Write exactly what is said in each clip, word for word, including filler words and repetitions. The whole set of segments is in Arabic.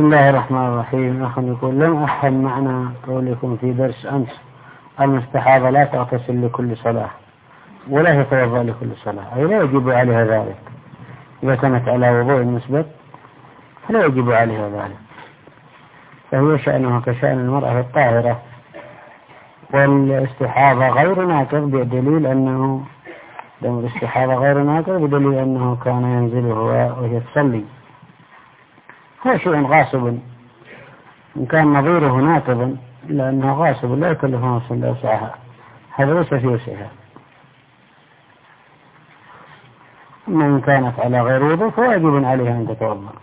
بسم الله الرحمن الرحيم. أخي يقول لم أفهم معنى قولكم في درس أمس المستحاضة لا تغتسل لكل صلاة ولا تتوضأ لكل صلاة، أي لا يجب عليها ذلك. إذا كانت على وضوء مثبت فلا يجب عليها ذلك، فهو شأنها كشأن المرأة الطاهرة. والاستحاضة غير ناقض بدليل أنه دم الاستحاضة غير ناقض بدليل أنه كان ينزله وهي تصلي، هو شيء غاصب إن كان نظيره ناقضا إلا أنه غاصب لا يكلف نفسا إلا وسعها، هذا ليس في وسعها. أما إن كانت على غير وضوء فواجب عليها أن تتوضأ.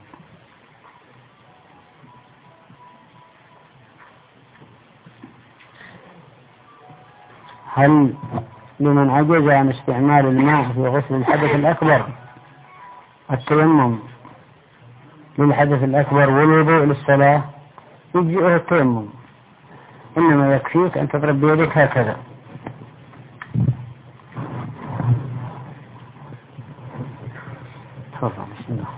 هل لمن عجز عن استعمال الماء في غسل الحدث الأكبر التيمم للحدث الأكبر والوضوء للصلاة؟ يجزئه التيمم، إنما يكفيك أن تضرب بيدك هكذا. بسم الله.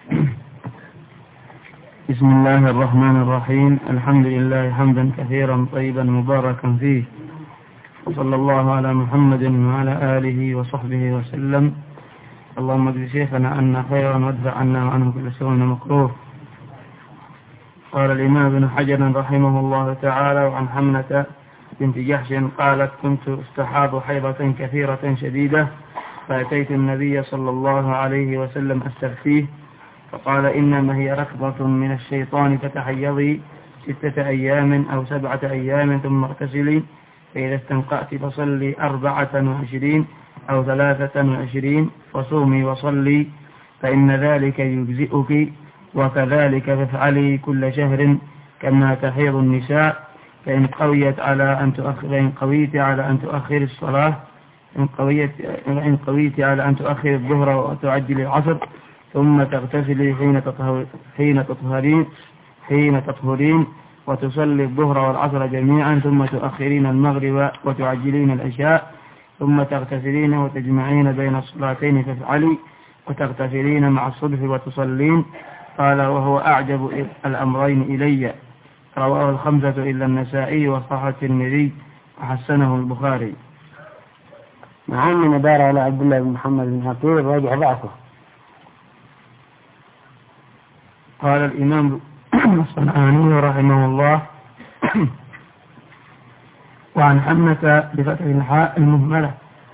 بسم الله الرحمن الرحيم. الحمد لله حمدا كثيرا طيبا مباركا فيه، وصلى الله على محمد وعلى آله وصحبه وسلم. اللهم اجزي شيخنا أن خيرا وادفع عنا وعنه كل سوء مكروه. قال الإمام ابن حجر رحمه الله تعالى وعن حمنة بنت جحش قالت: كنت استحاض حيضة كثيرة شديدة، فأتيت النبي صلى الله عليه وسلم أستفتيه، فقال: إنما هي ركضة من الشيطان فتحيضي ستة أيام أو سبعة أيام ثم اغتسلي، فإذا استنقأت فصلي أربعة وعشرين أو ثلاثة وعشرين وصومي وصلي، فإن ذلك يجزئك، وكذلك تفعلي كل شهر كما تحيض النساء، فإن قويت على أن تؤخر فإن قويت على أن تؤخر الصلاة إن قويت إن قويت على أن تؤخر الظهر وتعجل العصر، ثم تغتسلي حين تطهر حين تطهرين حين تطهرين وتصلي الظهر والعصر جميعا، ثم تؤخرين المغرب وتعجلين العشاء، ثم تغتسلين وتجمعين بين الصلاتين فافعلي، وتغتسلين مع الصبح وتصلين. قال: وهو أعجب الأمرين إلي. رواه الخمسة إلا النسائي وصححه الترمذي وحسنه البخاري. مع أن ندار على عبد الله بن محمد بن عقيل راجع ضعفه. قال الإمام الصنعاني رحمه الله: وعن حمنة بفتح الحاء المهملة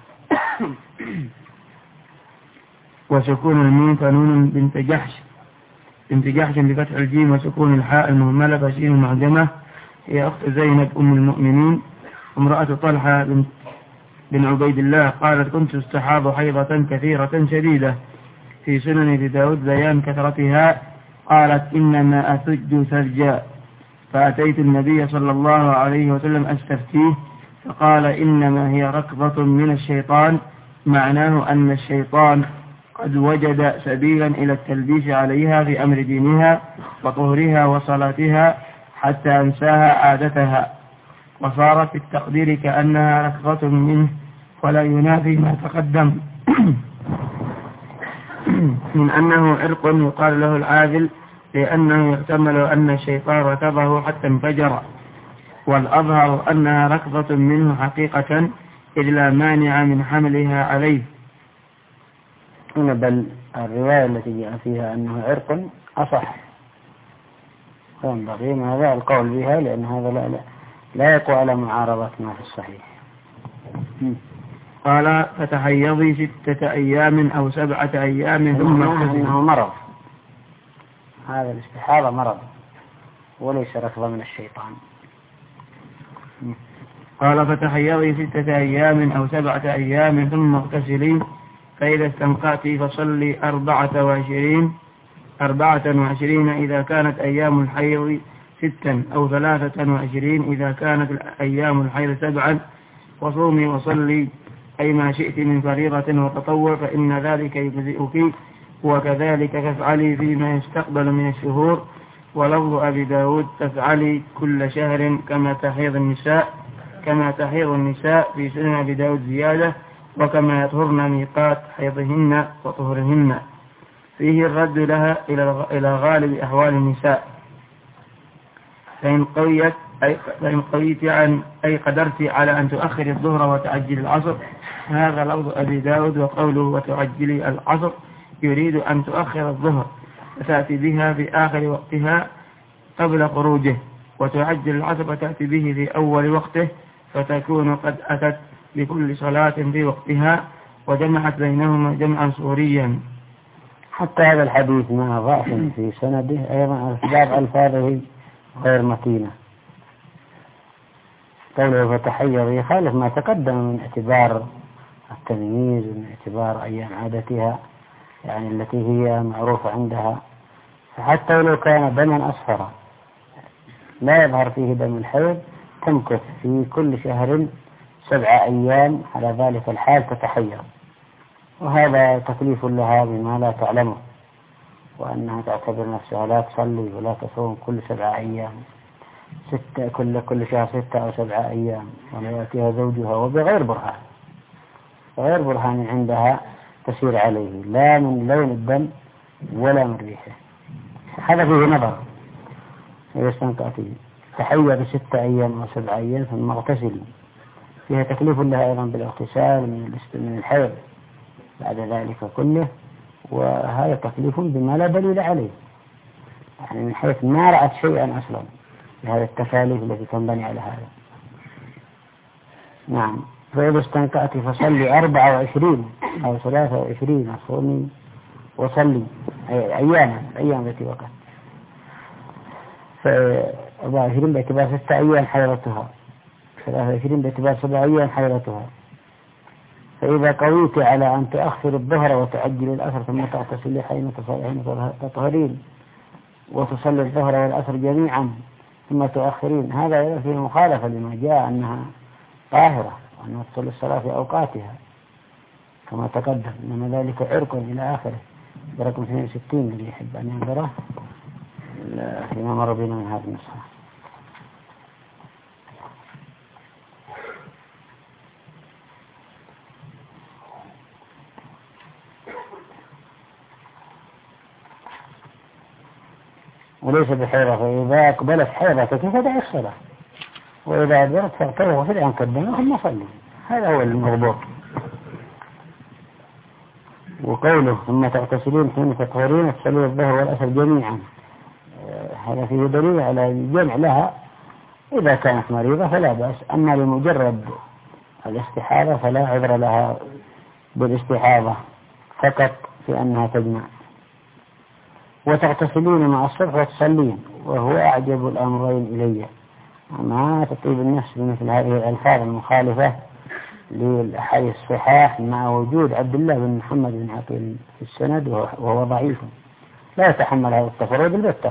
وسكون الميم فنون بنت جحش بنت جحش بفتح الجيم وسكون الحاء المهملة فشين المعجمة، هي أخت زينب أم المؤمنين امرأة طلحة بنت بن عبيد الله. قالت: كنت استحاض حيضة كثيرة شديدة، في سنن أبي داود بيان كثرتها. قالت: إنما أثج ثلجا، فأتيت النبي صلى الله عليه وسلم أستفتيه، فقال: إنما هي ركضة من الشيطان، معناه أن الشيطان قد وجد سبيلا إلى التلبيس عليها في أمر دينها وطهرها وصلاتها حتى أنساها عادتها، وصارت في التقدير كأنها ركضة منه، ولا ينافي ما تقدم من أنه عرق يقال له العاذل، لأنه يحتمل أن الشيطان ركضه حتى انفجر، والأظهر أنها ركضة منه حقيقة، إذ لا مانع من حملها عليه. بل الرواية التي جاء فيها أنه عرق أصح، فينبغي هذا القول بها، لأن هذا لا, لا, لا يقوى على معارضة ما في الصحيح. قال: فتحيضي ستة أيام أو سبعة أيام ثم اغتسلي. إنه مرض، هذا الاستحاضة مرض وليس ركضة من الشيطان. قال: فتحيضي ستة أيام أو سبعة أيام ثم اغتسلي، فإذا استنقأت فصلي أربعة وعشرين أربعة وعشرين إذا كانت أيام الحيض ستا، أو ثلاثة وعشرين إذا كانت أيام الحيض سبعا، وصومي وصلي أي ما شئت من فريضة وتطوع، فإن ذلك يجزئك، وكذلك تفعلي فيما يستقبل من الشهور. ولفظ أبي داود: تفعلي كل شهر كما تحيض النساء كما تحيض النساء في سنن أبي داود زيادة، وكما يطهرن ميقات حيضهن وطهرهن. فيه الرد لها إلى غالب أحوال النساء، فإن قويت أي فإن قويت عن أي قدرت على أن تؤخر الظهر وتعجل العصر. هذا لفظ أبي داود. وقوله وتعجلي العصر يريد أن تؤخر الظهر فتأتي بها في آخر وقتها قبل خروجه، وتعجل العصر فتأتي به في أول وقته، فتكون قد أتت بكل صلاة في وقتها وجمعت بينهما جمعا صوريا. حتى هذا الحديث مع ضعف في سنده أيضا أسباب ألفاظه غير متينة. قوله فتحير يخالف ما تقدم من اعتبار التمييز ومن اعتبار أيام عادتها يعني التي هي معروفة عندها. فحتى لو كان دما أصفر لا يظهر فيه دم الحيض تمكث في كل شهر سبع أيام على ذلك الحال تتحير، وهذا تكليف لها بما لا تعلمه، وأنها تعتبر نفسها لا تصلي ولا تصوم كل سبع أيام ستة كل كل شهر ستة أو سبعة أيام، ولا يأتيها زوجها وبغير برهان غير برهان عندها تسير عليه لا من لون الدم ولا من ريحه. هذا فيه نظر. إذا استنقعتي تحير ستة أيام أو سبعة أيام ثم اغتسلي، فيها تكليف لها أيضا بالاغتسال من الحيض بعد ذلك كله، وهذا تكليف بما لا دليل عليه، يعني من حيث ما رأت شيئا أصلا بهذه التكاليف التي تنبني على هذا. نعم. فإذا استنقعت فصلي أربعة وعشرين أو ثلاثة وعشرين صومي وصلي أياما أيام التي وقت. فأربعة وعشرين باعتبار ستة أيام حيرتها، ثلاثة وعشرين باعتبار سبع أيام حيرتها. فإذا قويت على أن تأخر الظهر وتعجل الأثر ثم تغتسلي حين تطهرين وتصلي الظهر والأثر جميعا ثم تؤخرين، هذا فيه مخالفة لما جاء أنها طاهرة وأنها تصلي الصلاة في أوقاتها كما تقدم، إنما ذلك عرق إلى آخره. برقم اثنين وستين اللي يحب أن ينظره فيما مر بنا من هذه النسخة. وليس بحيرة، فإذا أقبلت حيرتك فدع الصلاة، وإذا أدبرت فاعتبر وفدع قدمه ثم صلي. هذا هو المضبوط. وقوله ثم تغتسلين حين تطهرين تصلي الظهر والأثر جميعا، هذا فيه دليل على الجمع لها. إذا كانت مريضة فلا بأس، أما لمجرد الاستحاضة فلا عذر لها بالاستحاضة فقط في أنها تجمع. وتغتسلين مع الصبح وتصلين، وهو أعجب الأمرين إلي. ما تطيب النفس بمثل هذه الألفاظ المخالفة للأحاديث الصحاح مع وجود عبد الله بن محمد بن عقيل في السند وهو ضعيف لا يتحمل هذا التفرد البتة.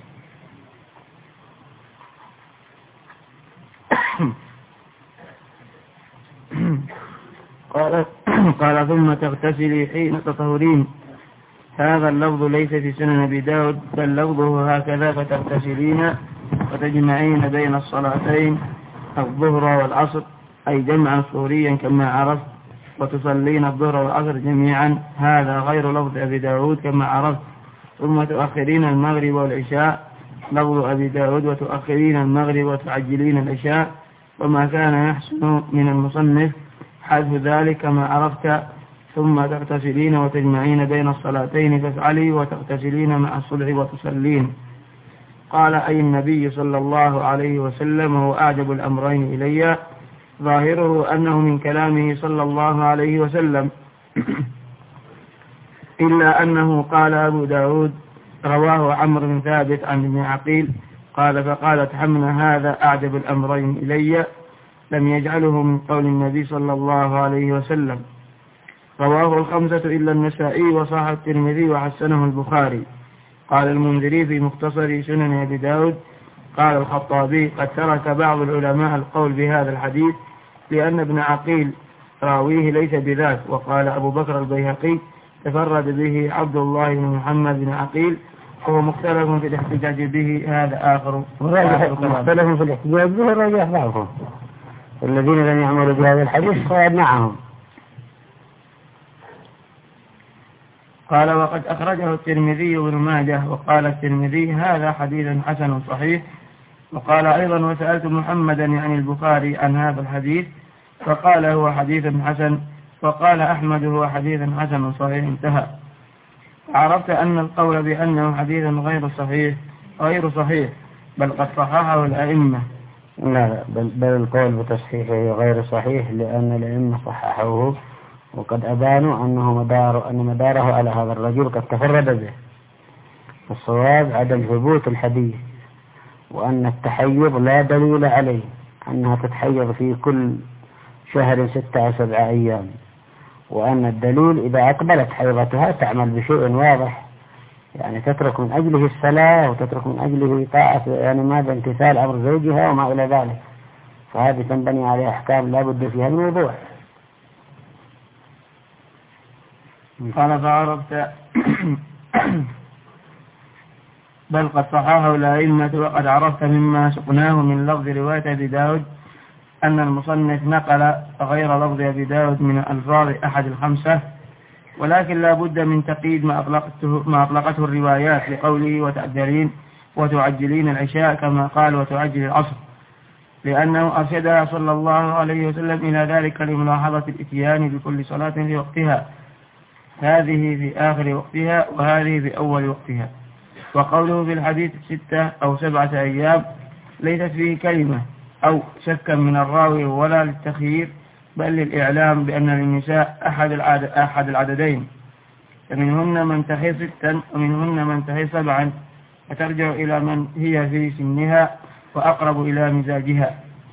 قال قال ثم تغتسلي حين تطهرين. هذا اللفظ ليس في سنن أبي داود، بل لفظه هكذا فتغتسلين وتجمعين بين الصلاتين الظهر والعصر أي جمعا صوريا كما عرفت، وتصلين الظهر والعصر جميعا. هذا غير لفظ أبي داود كما عرفت. ثم تؤخرين المغرب والعشاء لفظ أبي داود وتؤخرين المغرب وتعجلين العشاء. وما كان يحسن من المصنف حذف ذلك كما عرفت. ثم تغتسلين وتجمعين بين الصلاتين فافعلي وتغتسلين مع الصبح وتصلين. قال أي النبي صلى الله عليه وسلم هو أعجب الأمرين إلي. ظاهره أنه من كلامه صلى الله عليه وسلم، إلا أنه قال أبو داود رواه عمرو بن ثابت عن ابن عقيل قال فقالت حمنا هذا أعجب الأمرين إلي، لم يجعله من قول النبي صلى الله عليه وسلم. رواه الخمسة إلا النسائي وصححه الترمذي وحسنه البخاري. قال المنذري في مختصر سنن أبي داود قال الخطابي قد ترك بعض العلماء القول بهذا الحديث لأن ابن عقيل راويه ليس بذاك. وقال أبو بكر البيهقي تفرد به عبد الله بن محمد بن عقيل وهو مختلف في الاحتجاج به. هذا آخر مختلف في الاحتجاج به راجع ضعفه. الذين لم يعملوا بهذا الحديث صعد معهم. قال وقد أخرجه الترمذي وابن ماجه. وقال الترمذي هذا حديث حسن صحيح وقال أيضا وسألت محمدا يعني البخاري عن هذا الحديث فقال هو حديث حسن، وقال أحمد هو حديث حسن صحيح انتهى. عرفت أن القول بأنه حديث غير صحيح غير صحيح بل قد صححه الأئمة. لا بل, بل القول بتصحيحه غير صحيح لأن الأئمة صححوه وقد أبانوا أنه مدار أن مداره على هذا الرجل قد تفرد به. الصواب عدم ثبوت الحديث، وأن التحيض لا دليل عليه، أنها تتحيض في كل شهر ستة أو سبعة أيام، وأن الدليل إذا أقبلت حيضتها تعمل بشيء واضح، يعني تترك من أجله الصلاة وتترك من أجله طاعة يعني ماذا امتثال أمر زوجها وما إلى ذلك، فهذه تنبني عليها أحكام لا بد فيها من وضوح. قال فعرفت بل قد صححه الأئمة. وقد عرفت مما سقناه من لفظ رواية أبي داود أن المصنف نقل غير لفظ أبي داود من ألفاظ أحد الخمسة، ولكن لا بد من تقييد ما أطلقته, ما أطلقته الروايات لقوله وتعجلين وتعجلين العشاء كما قال وتعجل العصر، لأنه أرشدها صلى الله عليه وسلم إلى ذلك لملاحظة الإتيان بكل صلاة في وقتها، هذه في آخر وقتها وهذه في أول وقتها. وقوله في الحديث ستة أو سبعة أيام ليست فيه كلمة أو شكا من الراوي ولا للتخيير، بل للإعلام بأن للنساء أحد, العدد أحد العددين، فمنهن من تحيض ستا ومنهن من تحيض سبعا، فترجع إلى من هي في سنها وأقرب إلى مزاجها.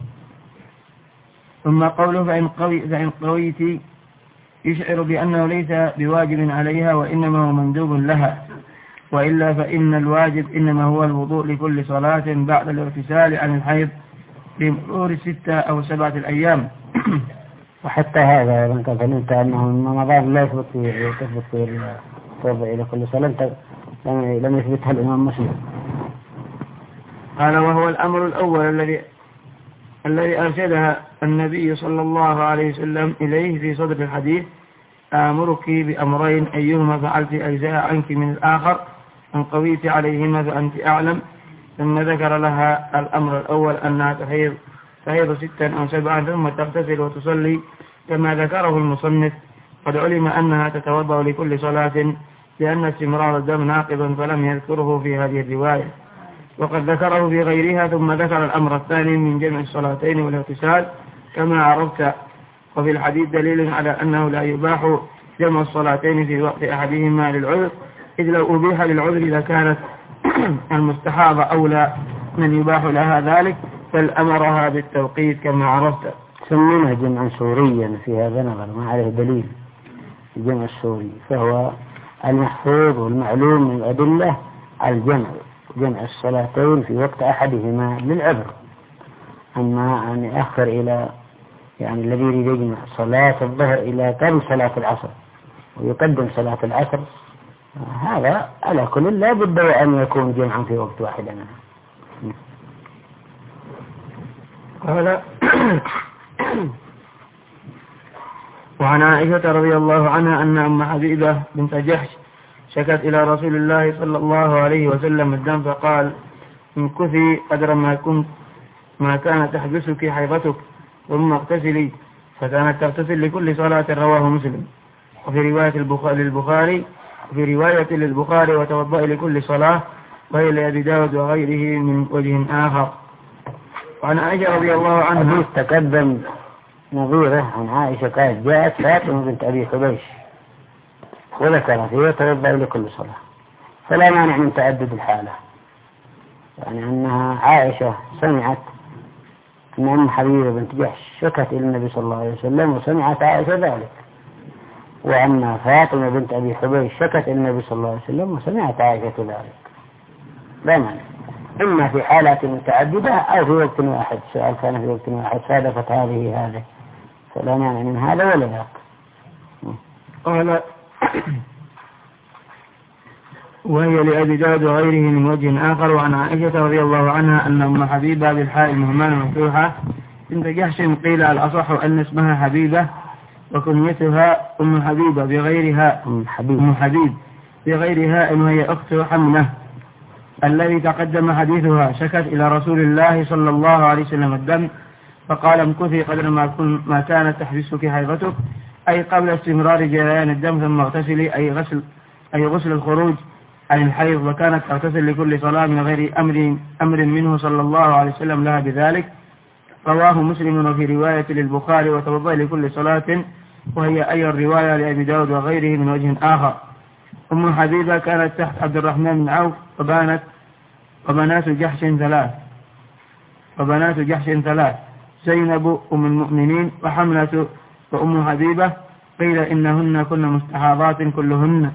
ثم قوله فإن, قوي فإن قويت يشعر بأنه ليس بواجب عليها وإنما هو مندوب لها، وإلا فإن الواجب إنما هو الوضوء لكل صلاة بعد الاغتسال عن الحيض بمرور ستة أو سبعة الأيام. وحتى هذا من كفلنت أنه من رمضان لا يثبت فيه تثبت فيه التوضع إلى كل صلاة لم يثبتها الإمام مسلم. قال وهو الأمر الأول الذي الذي أرشدها النبي صلى الله عليه وسلم إليه في صدر الحديث: آمرك بأمرين أيهما فعلت أجزاء عنك من الآخر، إن قويت عليهما فأنت أعلم. ثم ذكر لها الأمر الأول أنها تحيض تحيض ستا أو سبعا ثم تغتسل وتصلي كما ذكره المصنف. قد علم أنها تتوضأ لكل صلاة لأن استمرار الدم ناقض، فلم يذكره في هذه الرواية، وقد ذكره في غيرها. ثم ذكر الأمر الثاني من جمع الصلاتين والاغتسال كما عرفت. وفي الحديث دليل على أنه لا يباح جمع الصلاتين في وقت أحدهما للعذر، إذ لو أبيح للعذر لكانت المستحاضة أولى من يباح لها ذلك، فالأمرها بالتوقيت كما عرفت. سميناه جمعا سوريا في هذا نظر ما عليه دليل. الجمع السوري فهو المحفوظ والمعلوم من الأدلة الجمع جمع الصلاتين في وقت أحدهما للعذر. أما أن يأخر إلى يعني الذي يريد يجمع صلاة الظهر إلى قبل صلاة العصر ويقدم صلاة العصر، هذا على كل لا بد أن يكون جمعا في وقت واحد منه. قال وعن عائشة رضي الله عنها أن أم حبيبة بنت جحش شكت إلى رسول الله صلى الله عليه وسلم الدم، فقال: امكثي قدر ما كنت ما كانت تحبسك حيضتك ثم اغتسلي، فكانت تغتسل لكل صلاة. رواه مسلم. وفي رواية للبخاري في رواية للبخاري وتوضأ لكل صلاة، وهي لأبي داود وغيره من وجه آخر. وعن عائشة رضي الله عنها تقدم نظيره عن عائشة قالت: جاءت فاطمة بنت أبي حبيش وذكرت هي توضأ لكل صلاة، فلا مانع من تعدد الحالة، يعني أنها عائشة سمعت أن أم حبيبة بنت جحش شكت إلى النبي صلى الله عليه وسلم وسمعت عائشة ذلك، وأن فاطمة بنت أبي حبيش شكت إلى النبي صلى الله عليه وسلم وسمعت عائشة ذلك. لا مانع، إما في حالات متعددة أو في وقت واحد، سؤال كان في وقت واحد صادفت هذه هذه، فلا مانع من هذا ولا ذاك. قال: وهي لأبي داود وغيره من وجه آخر. وعن عائشة رضي الله عنها أن أم حبيبة بالحاء المهملة مفتوحة بنت جحش قيل الأصح أن اسمها حبيبة وكنيتها أم حبيبة بغيرها أم حبيب, أم حبيب بغيرها إن هي أخت حملة الذي تقدم حديثها شكت إلى رسول الله صلى الله عليه وسلم الدم فقال امكثي قدر ما, ما كانت تحبسك حيضتك أي قبل استمرار جريان الدم ثم اغتسلي أي غسل, أي غسل الخروج عن الحيض وكانت تغتسل لكل صلاة من غير أمر, أمر منه صلى الله عليه وسلم لها بذلك. رواه مسلم وفي رواية للبخاري وتوضأ لكل صلاة وهي أي الرواية لأبي داود وغيره من وجه آخر. أم حبيبة كانت تحت عبد الرحمن بن عوف وبانت وبنات جحش ثلاث وبنات جحش ثلاث زينب أم المؤمنين وحملة وأم حبيبة قيل إنهن كن مستحاضات كلهن.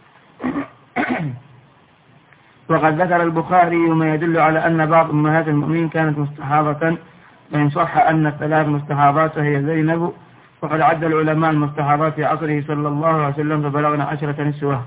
وقد ذكر البخاري ما يدل على أن بعض أمهات المؤمنين كانت مستحاضة وإن صح أن الثلاث مستحاضات هي زينب وقد عد العلماء المستحاضات في عصره صلى الله عليه وسلم فبلغنا عشرة نسوة.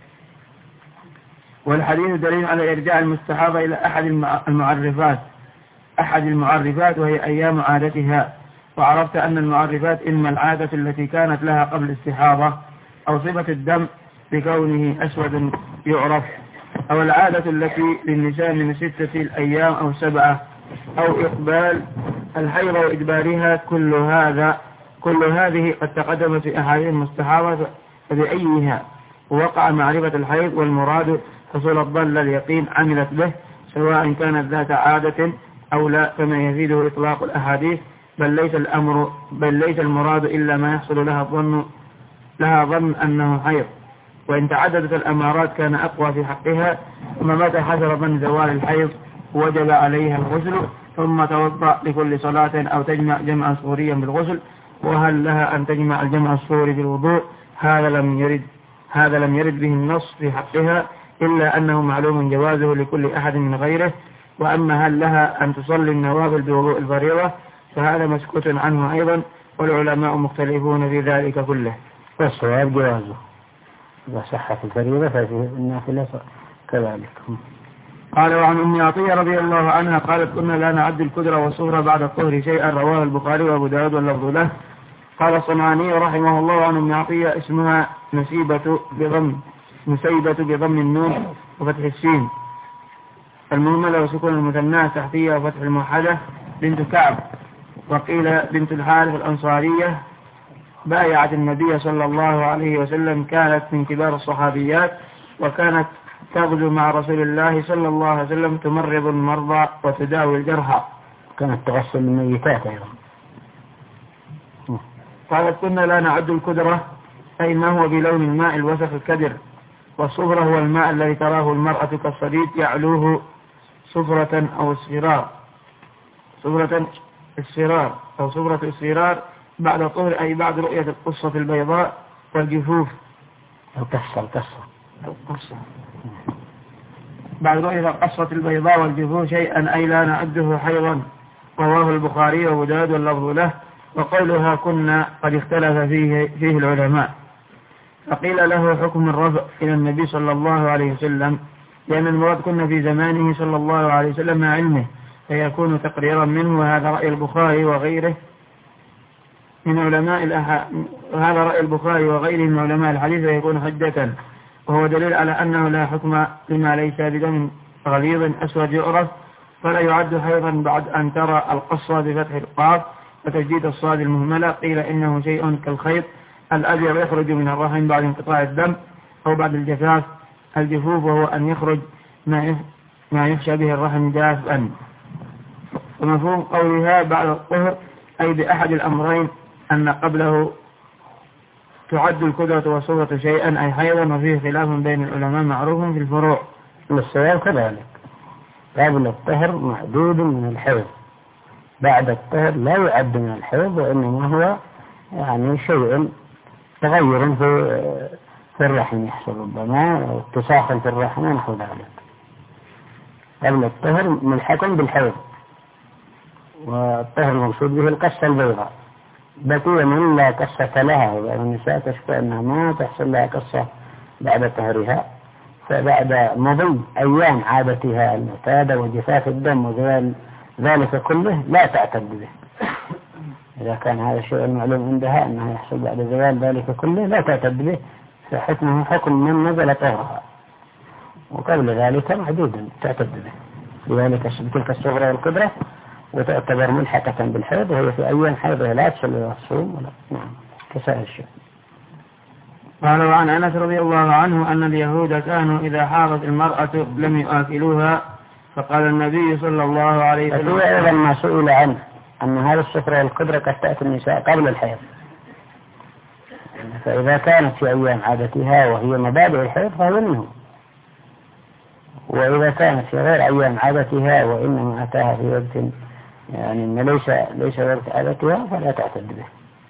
والحديث دليل على إرجاع المستحاضة إلى أحد المعرفات أحد المعرفات وهي أيام عادتها. وعرفت أن المعرفات إما العادة التي كانت لها قبل الاستحاضة أو صفة الدم بكونه أسود يعرف أو العادة التي للنساء من ستة الأيام أو سبعة أو إقبال الحيض وإدبارها. كل هذا كل هذه قد تقدم في أحاديث المستحاضة فبأيها ووقع معرفة الحيض والمراد حصول الضل اليقين عملت به سواء كانت ذات عادة أو لا كما يزيده إطلاق الأحاديث بل ليس الأمر بل ليس المراد إلا ما يحصل لها ظن لها ظن أنه حيض. وإن تعددت الأمارات كان أقوى في حقها ثم متى حصل ظن زوال الحيض وجب عليها الغسل ثم توضأ لكل صلاة أو تجمع جمعا صوريا بالغسل. وهل لها أن تجمع الجمع الصوري بالوضوء؟ هذا لم يرد هذا لم يرد به النص في حقها إلا أنه معلوم جوازه لكل أحد من غيره. وأما هل لها أن تصلي النوافل بوضوء الفريضة فهذا مسكوت عنه أيضا والعلماء مختلفون في ذلك كله. والصواب جوازه إذا صحت الفريضة ففي النافلة كذلك. قال وعن أم عطية رضي الله عنها قالت كنا لا نعد الكدر والصغرى بعد الطهر شيئا رواه البخاري وأبو داود واللفظ له. قال الصنعاني رحمه الله عن أم عطية اسمها نسيبة بضم نسيبة بضم النون وفتح السين المهملة وسكون المثنى تحتية وفتح الموحدة بنت كعب وقيل بنت الحارث الأنصارية بايعت النبي صلى الله عليه وسلم كانت من كبار الصحابيات وكانت تغزو مع رسول الله صلى الله عليه وسلم تمرض المرضى وتداوي الجرحى كانت تغسل الميتات أيضا. قالت كنا لا نعد الكدرة أي ما هو بلون الماء الوسخ الكدر والصفرة هو الماء الذي تراه المرأة كالصديد يعلوه صفرة أو اصفرار صفرة اصفرار أو صفرة اصفرار بعد الطهر أي بعد رؤية القصة البيضاء والجفوف القصة القصة القصة بعد رؤية القصة البيضاء والجفوف شيئا أي لا نعده حيضا. رواه البخاري وأبو داود واللفظ له. وقولها كنا قد اختلف فيه, فيه العلماء فقيل له حكم الرفع إلى النبي صلى الله عليه وسلم لأن المراد كنا في زمانه صلى الله عليه وسلم مع علمه فيكون تقريرا منه وهذا رأي البخاري وغيره من علماء الأح... وهذا رأي البخاري وغيره من علماء الحديث ويكون حجة وهو دليل على أنه لا حكم لما ليس بدم غليظ أسود يعرف فلا يعد حيضا بعد أن ترى القصة بفتح القاف وتجديد الصاد المهملة. قيل إنه شيء كالخيط الأبيض يخرج من الرحم بعد انقطاع الدم أو بعد الجفاف. الجفوف وهو أن يخرج ما يخشى به الرحم جافا. ومفهوم قولها بعد الطهر أي بأحد الأمرين أن قبله تعد الكدرة والصفرة شيئا أي حيضا وفيه خلاف بين العلماء معروف في الفروع. والصواب كذلك قبل الطهر معدود من الحيض بعد الطهر لا يعد من الحيض وإنما هو يعني شيء تغير في في الرحم يحصل ربما اتساخا في الرحم ونحو ذلك. قبل الطهر ملحق بالحيض والطهر المقصود به القصة البيضاء بقي من لا قصة لها والنساء تشكو أنها ما تحصل لها قصة بعد طهرها فبعد مضي أيام عادتها المعتادة وجفاف الدم وزوال ذلك كله لا تعتد به. إذا كان هذا الشيء المعلوم عندها أنه يحصل بعد زوال ذلك كله لا تعتد به فحكمه حكم من نزل طهرها. وقبل ذلك معدود تعتد به، لذلك بتلك الصغرى والكبرى، وتعتبر ملحقة بالحيض، وهي في أيام حيضها لا تصلي ولا تصوم ولا نعم كسائر الشيء. قال وعن أنس رضي الله عنه أن اليهود كانوا إذا حاضت المرأة لم يؤكلوها، فقال النبي صلى الله عليه وسلم فهو أيضا ما سئل عنه أن هذه الصفرة والقدرة قد تأتي النساء قبل الحيض، فإذا كانت في أيام عادتها وهي مبادئ الحيض فهو منه، وإذا كانت في غير أيام عادتها وإنما أتاها في وقت يعني إن ليس ليس وقت عادتها فلا تعتد به.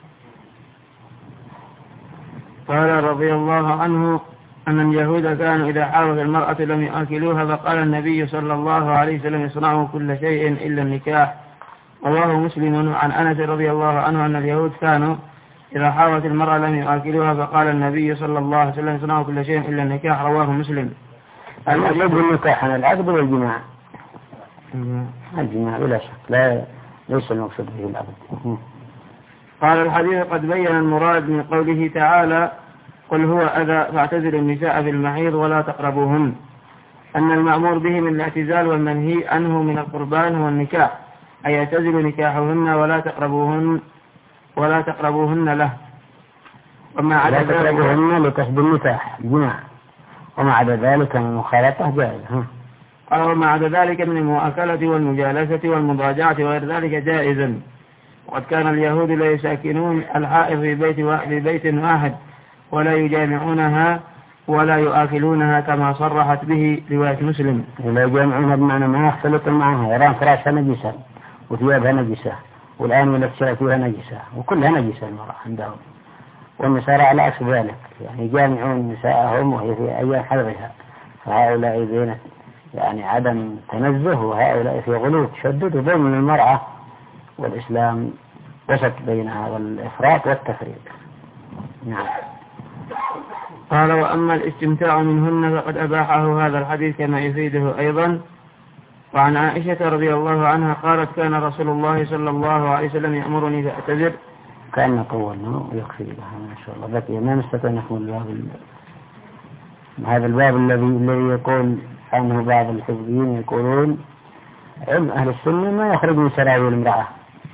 قال رضي الله عنه أن اليهود كانوا إذا حاضت المرأة لم يؤكلوها، فقال النبي صلى الله عليه وسلم يصنعوا كل شيء إلا النكاح. رواه مسلم عن أنس رضي الله عنه أن اليهود كانوا إذا حاضت المرأة لم يؤكلوها، فقال النبي صلى الله عليه وسلم يصنعوا كل شيء إلا النكاح. رواه مسلم. المقصود بالنكاح عن العقد والجماع، الجماع بلا شك لا ليس المقصود به العقد. قال الحديث قد بين المراد من قوله تعالى قل هو أذى فاعتزلوا النساء في المحيض ولا تقربوهن، أن المأمور به من الاعتزال والمنهي عنه من القربان هو النكاح، أي يعتزلوا نكاحهن ولا تقربوهن ولا تقربوهن له. وما عدا لا تقربوهن لكسب النكاح الجماع، وما عدا ذلك من المخالطة جائز. وما عدا ذلك من المؤاكلة والمجالسة والمضاجعة وغير ذلك جائزا. وقد كان اليهود لا يساكنون الحائض في بيت في بيت واحد ولا يجامعونها ولا يؤكلونها كما صرحت به رواية مسلم. ولا يجامعونها بمعنى ما يختلط معها، يران فراشها نجسة وثيابها نجسة والآن يلبسها فيها نجسة وكلها نجسة المرأة عندهم، والنساء على عكس ذلك يعني يجامعون نساءهم وهي في أيام حيضها، فهؤلاء بين يعني عدم تنزه وهؤلاء في غلو تشدد بين المرأة، والإسلام وسط بين هذا الإفراط والتفريط. نعم. قال وأما الاستمتاع منهن فقد أباحه هذا الحديث كما يفيده أيضا. وعن عائشة رضي الله عنها قالت كان رسول الله صلى الله عليه وسلم يأمرني فأعتذر. كان طولنا ويكفي لها ما شاء الله، بقي ما نستطيع نحمل الباب هذا الباب الذي الذي يقول عنه بعض الحزبيين يقولون علم أهل السنة ما يخرج من سراويل المرأة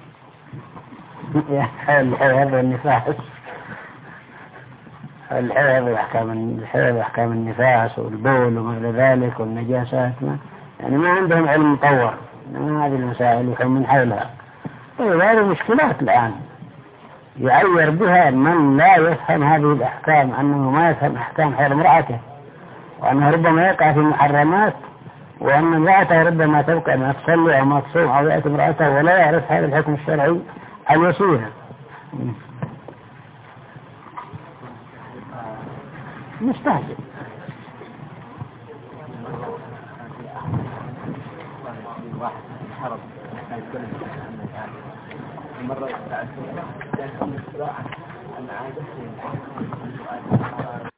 الحيض والنفاس، الحيض وأحكام الحيض وأحكام النفاس والبول وما إلى ذلك والنجاسات، ما يعني ما عندهم علم مطور ما هذه المسائل يحوم من حولها. هذه مشكلات الآن يعير بها من لا يفهم هذه الأحكام، أنه ما يفهم أحكام حيض امرأته، وأنه ربما يقع في محرمات، وأن امرأته ربما تبقى ما تصلي أو ما تصوم أو يأتي امرأته ولا يعرف هذا الحكم الشرعي الوسيلة. مستهزئ. مرة